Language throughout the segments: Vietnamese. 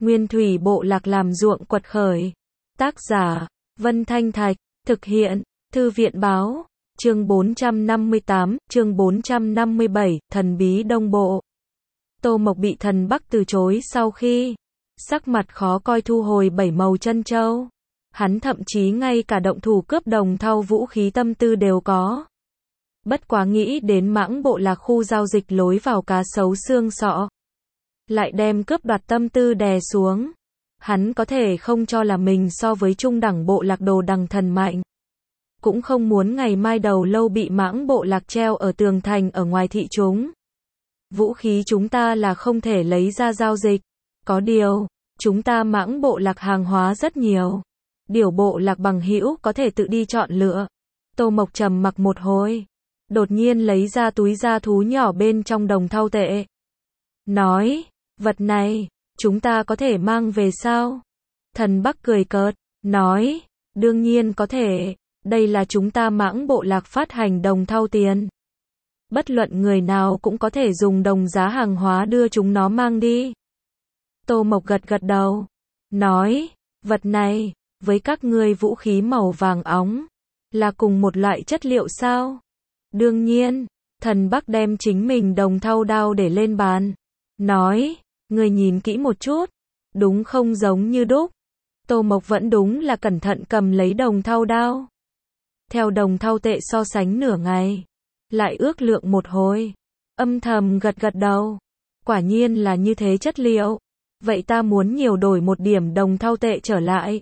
Nguyên thủy bộ lạc làm ruộng quật khởi. Tác giả, Vân Thanh Thạch, thực hiện, Thư viện Báo, chương 458, chương 457, thần bí Đông Bộ. Tô Mộc bị thần Bắc từ chối sau khi sắc mặt khó coi thu hồi 7 màu chân châu. Hắn thậm chí ngay cả động thủ cướp đồng thau vũ khí tâm tư đều có. Bất quá nghĩ đến Mãng bộ lạc khu giao dịch lối vào cá sấu xương sọ, lại đem cướp đoạt tâm tư đè xuống. Hắn có thể không cho là mình so với trung đẳng bộ lạc Đồ Đằng Thần mạnh. Cũng không muốn ngày mai đầu lâu bị Mãng bộ lạc treo ở tường thành ở ngoài thị chúng. Vũ khí chúng ta là không thể lấy ra giao dịch. Có điều, chúng ta Mãng bộ lạc hàng hóa rất nhiều. Điểu bộ lạc bằng hữu có thể tự đi chọn lựa. Tô Mộc trầm mặc một hồi, đột nhiên lấy ra túi da thú nhỏ bên trong đồng thau tệ. Nói, vật này, chúng ta có thể mang về sao? Thần Bắc cười cợt, nói, đương nhiên có thể, đây là chúng ta Mãng bộ lạc phát hành đồng thau tiền. Bất luận người nào cũng có thể dùng đồng giá hàng hóa đưa chúng nó mang đi. Tô Mộc gật gật đầu, nói, vật này, với các ngươi vũ khí màu vàng óng, là cùng một loại chất liệu sao? Đương nhiên, thần Bắc đem chính mình đồng thau đao để lên bàn. Nói, người nhìn kỹ một chút, đúng không giống như đúc. Tô Mộc vẫn đúng là cẩn thận cầm lấy đồng thau đao. Theo đồng thau tệ so sánh nửa ngày, lại ước lượng một hồi, âm thầm gật gật đầu. Quả nhiên là như thế chất liệu. Vậy ta muốn nhiều đổi một điểm đồng thau tệ trở lại.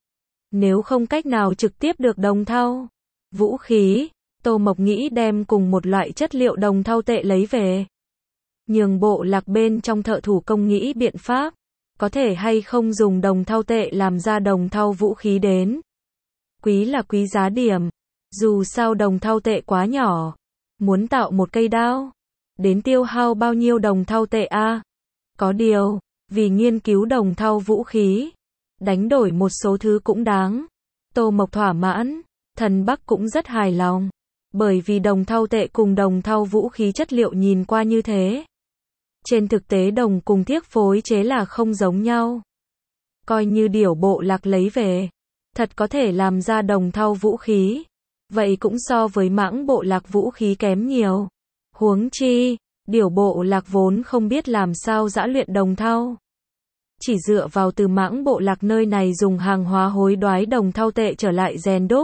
Nếu không cách nào trực tiếp được đồng thau vũ khí, Tô Mộc nghĩ đem cùng một loại chất liệu đồng thau tệ lấy về. Nhường bộ lạc bên trong thợ thủ công nghĩ biện pháp, có thể hay không dùng đồng thau tệ làm ra đồng thau vũ khí đến. Quý là quý giá điểm, dù sao đồng thau tệ quá nhỏ, muốn tạo một cây đao, đến tiêu hao bao nhiêu đồng thau tệ a? Có điều, vì nghiên cứu đồng thau vũ khí, đánh đổi một số thứ cũng đáng. Tô Mộc thỏa mãn, thần Bắc cũng rất hài lòng, bởi vì đồng thau tệ cùng đồng thau vũ khí chất liệu nhìn qua như thế. Trên thực tế đồng cùng thiếc phối chế là không giống nhau. Coi như điểu bộ lạc lấy về, thật có thể làm ra đồng thau vũ khí, vậy cũng so với Mãng bộ lạc vũ khí kém nhiều. Huống chi, điểu bộ lạc vốn không biết làm sao giã luyện đồng thau. Chỉ dựa vào từ Mãng bộ lạc nơi này dùng hàng hóa hối đoái đồng thau tệ trở lại rèn đúc,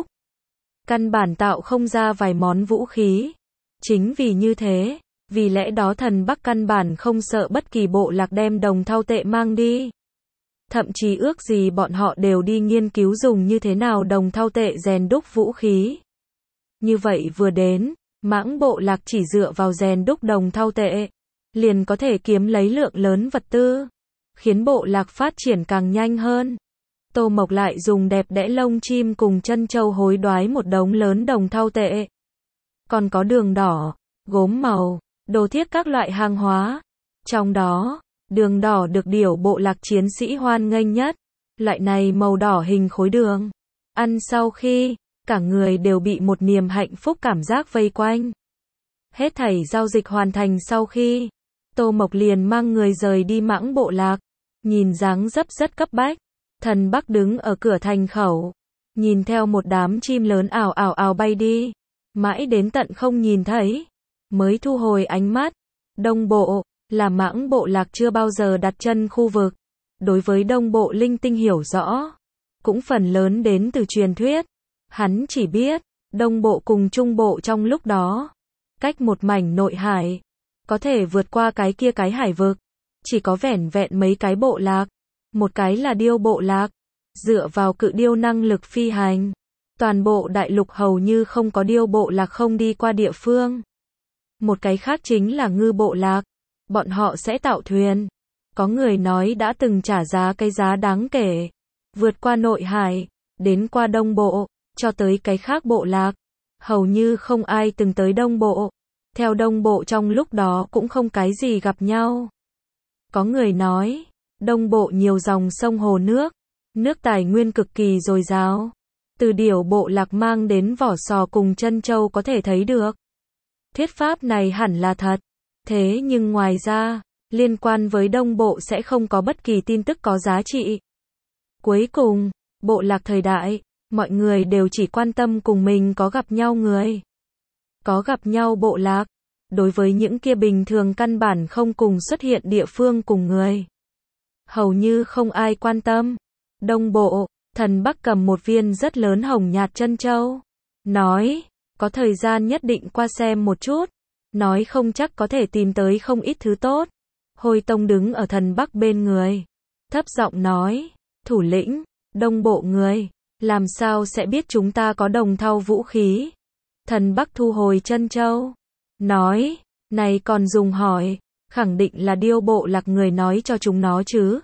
căn bản tạo không ra vài món vũ khí. Chính vì như thế, vì lẽ đó thần Bắc căn bản không sợ bất kỳ bộ lạc đem đồng thau tệ mang đi. Thậm chí ước gì bọn họ đều đi nghiên cứu dùng như thế nào đồng thau tệ rèn đúc vũ khí. Như vậy vừa đến, Mãng bộ lạc chỉ dựa vào rèn đúc đồng thau tệ, liền có thể kiếm lấy lượng lớn vật tư, khiến bộ lạc phát triển càng nhanh hơn. Tô Mộc lại dùng đẹp đẽ lông chim cùng chân châu hối đoái một đống lớn đồng thau tệ. Còn có đường đỏ, gốm màu, đồ thiết các loại hàng hóa. Trong đó, đường đỏ được điểu bộ lạc chiến sĩ hoan nghênh nhất. Loại này màu đỏ hình khối đường. Ăn sau khi, cả người đều bị một niềm hạnh phúc cảm giác vây quanh. Hết thảy giao dịch hoàn thành sau khi, Tô Mộc liền mang người rời đi Mãng bộ lạc. Nhìn dáng dấp rất cấp bách, thần Bắc đứng ở cửa thành khẩu, nhìn theo một đám chim lớn ào ào ào bay đi, mãi đến tận không nhìn thấy, mới thu hồi ánh mắt. Đông bộ, là Mãng bộ lạc chưa bao giờ đặt chân khu vực. Đối với Đông bộ linh tinh hiểu rõ, cũng phần lớn đến từ truyền thuyết. Hắn chỉ biết, Đông bộ cùng Trung bộ trong lúc đó, cách một mảnh nội hải, có thể vượt qua cái kia cái hải vực. Chỉ có vẻn vẹn mấy cái bộ lạc. Một cái là điêu bộ lạc, dựa vào cự điêu năng lực phi hành. Toàn bộ đại lục hầu như không có điêu bộ lạc không đi qua địa phương. Một cái khác chính là ngư bộ lạc. Bọn họ sẽ tạo thuyền. Có người nói đã từng trả giá cái giá đáng kể. Vượt qua nội hải, đến qua Đông bộ, cho tới cái khác bộ lạc. Hầu như không ai từng tới Đông bộ. Theo Đông bộ trong lúc đó cũng không cái gì gặp nhau. Có người nói, Đông bộ nhiều dòng sông hồ nước, nước tài nguyên cực kỳ dồi dào. Từ điểu bộ lạc mang đến vỏ sò cùng chân châu có thể thấy được. Thuyết pháp này hẳn là thật. Thế nhưng ngoài ra, liên quan với Đông Bộ sẽ không có bất kỳ tin tức có giá trị. Cuối cùng, bộ lạc thời đại, mọi người đều chỉ quan tâm cùng mình có gặp nhau người. Có gặp nhau bộ lạc. Đối với những kia bình thường căn bản không cùng xuất hiện địa phương cùng người, hầu như không ai quan tâm. Đông Bộ, Thần Bắc cầm một viên rất lớn hồng nhạt trân châu. Nói, có thời gian nhất định qua xem một chút. Nói không chắc có thể tìm tới không ít thứ tốt. Hôi Tông đứng ở Thần Bắc bên người. Thấp giọng nói, thủ lĩnh, Đông Bộ người, làm sao sẽ biết chúng ta có đồng thau vũ khí? Thần Bắc thu hồi trân châu. Nói, này còn dùng hỏi, khẳng định là Điêu bộ lạc người nói cho chúng nó chứ.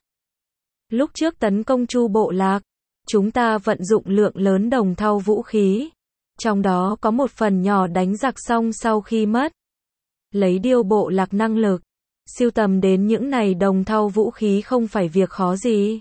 Lúc trước tấn công Chu bộ lạc, chúng ta vận dụng lượng lớn đồng thau vũ khí. Trong đó có một phần nhỏ đánh giặc xong sau khi mất. Lấy Điêu bộ lạc năng lực, sưu tầm đến những này đồng thau vũ khí không phải việc khó gì.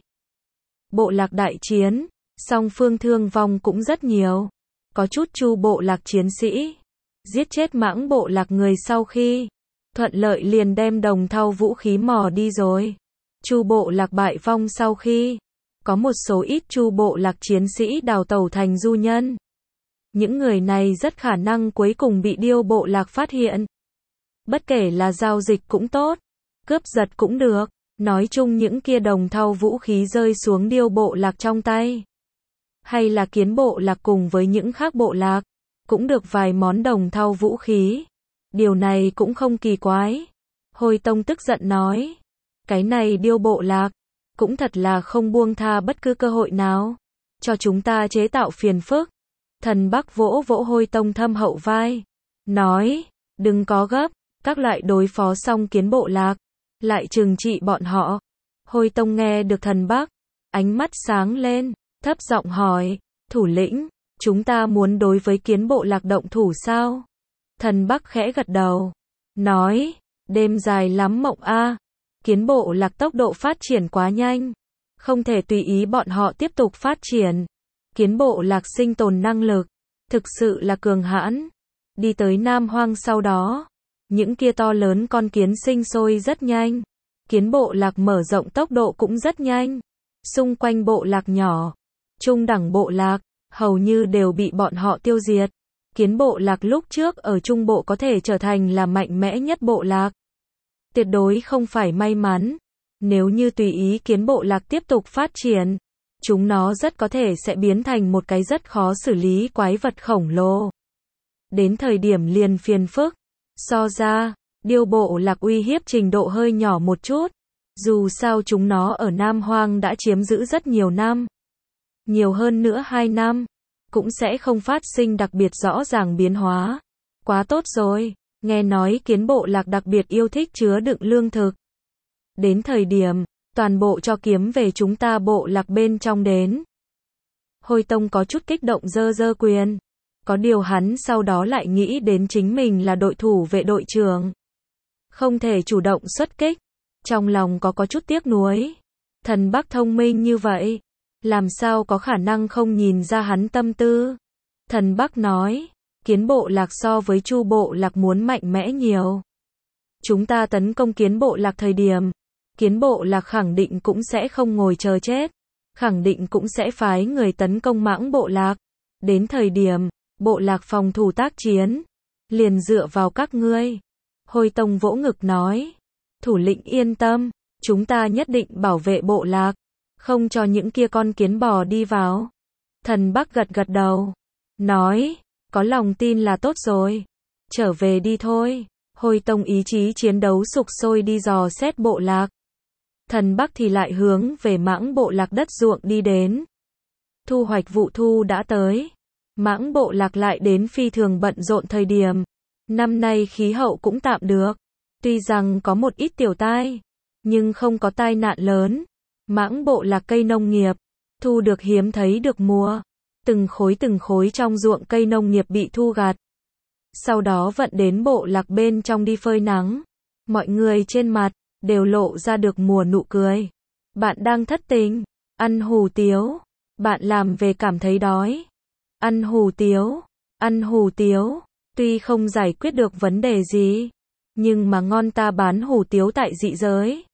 Bộ lạc đại chiến, song phương thương vong cũng rất nhiều. Có chút Chu bộ lạc chiến sĩ giết chết Mãng bộ lạc người sau khi thuận lợi liền đem đồng thau vũ khí mò đi rồi. Chu bộ lạc bại vong sau khi có một số ít Chu bộ lạc chiến sĩ đào tẩu thành du nhân. Những người này rất khả năng cuối cùng bị Điêu bộ lạc phát hiện. Bất kể là giao dịch cũng tốt, cướp giật cũng được, nói chung những kia đồng thau vũ khí rơi xuống Điêu bộ lạc trong tay, hay là Kiến bộ lạc cùng với những khác bộ lạc, cũng được vài món đồng thau vũ khí. Điều này cũng không kỳ quái. Hôi Tông tức giận nói, cái này Điêu bộ lạc, cũng thật là không buông tha bất cứ cơ hội nào, cho chúng ta chế tạo phiền phức. Thần Bắc vỗ vỗ Hôi Tông thâm hậu vai, nói, đừng có gấp, các loại đối phó xong Kiến bộ lạc, lại trừng trị bọn họ. Hôi Tông nghe được Thần Bắc, ánh mắt sáng lên, thấp giọng hỏi, thủ lĩnh, chúng ta muốn đối với Kiến bộ lạc động thủ sao? Thần Bắc khẽ gật đầu, nói, đêm dài lắm mộng a. Kiến bộ lạc tốc độ phát triển quá nhanh, không thể tùy ý bọn họ tiếp tục phát triển. Kiến bộ lạc sinh tồn năng lực, thực sự là cường hãn. Đi tới Nam Hoang sau đó, những kia to lớn con kiến sinh sôi rất nhanh. Kiến bộ lạc mở rộng tốc độ cũng rất nhanh. Xung quanh bộ lạc nhỏ, trung đẳng bộ lạc, hầu như đều bị bọn họ tiêu diệt. Kiến bộ lạc lúc trước ở Trung Bộ có thể trở thành là mạnh mẽ nhất bộ lạc. Tuyệt đối không phải may mắn. Nếu như tùy ý Kiến bộ lạc tiếp tục phát triển, chúng nó rất có thể sẽ biến thành một cái rất khó xử lý quái vật khổng lồ. Đến thời điểm liền phiền phức. So ra, Điêu bộ lạc uy hiếp trình độ hơi nhỏ một chút. Dù sao chúng nó ở Nam Hoang đã chiếm giữ rất nhiều năm. Nhiều hơn nữa 2 năm, cũng sẽ không phát sinh đặc biệt rõ ràng biến hóa. Quá tốt rồi, nghe nói Kiến bộ lạc đặc biệt yêu thích chứa đựng lương thực. Đến thời điểm, toàn bộ cho kiếm về chúng ta bộ lạc bên trong đến. Hôi Tông có chút kích động giơ giơ quyền. Có điều hắn sau đó lại nghĩ đến chính mình là đội thủ vệ đội trưởng, không thể chủ động xuất kích. Trong lòng có chút tiếc nuối. Thần Bắc thông minh như vậy, làm sao có khả năng không nhìn ra hắn tâm tư. Thần Bắc nói, Kiến bộ lạc so với Chu bộ lạc muốn mạnh mẽ nhiều. Chúng ta tấn công Kiến bộ lạc thời điểm, Kiến bộ lạc khẳng định cũng sẽ không ngồi chờ chết. Khẳng định cũng sẽ phái người tấn công Mãng bộ lạc. Đến thời điểm, bộ lạc phòng thủ tác chiến, liền dựa vào các ngươi. Hôi Tông vỗ ngực nói, thủ lĩnh yên tâm, chúng ta nhất định bảo vệ bộ lạc, không cho những kia con kiến bò đi vào. Thần Bắc gật gật đầu, nói, có lòng tin là tốt rồi, trở về đi thôi. Hôi Tông ý chí chiến đấu sục sôi đi dò xét bộ lạc. Thần Bắc thì lại hướng về Mãng bộ lạc đất ruộng đi đến. Thu hoạch vụ thu đã tới. Mãng bộ lạc lại đến phi thường bận rộn thời điểm. Năm nay khí hậu cũng tạm được. Tuy rằng có một ít tiểu tai, nhưng không có tai nạn lớn. Mãng bộ lạc cây nông nghiệp, thu được hiếm thấy được mùa. Từng khối trong ruộng cây nông nghiệp bị thu gặt. Sau đó vận đến bộ lạc bên trong đi phơi nắng. Mọi người trên mặt đều lộ ra được mùa nụ cười. Bạn đang thất tình, ăn hủ tiếu. Bạn làm về cảm thấy đói. Ăn hủ tiếu, tuy không giải quyết được vấn đề gì, Nhưng mà ngon ta bán hủ tiếu tại dị giới.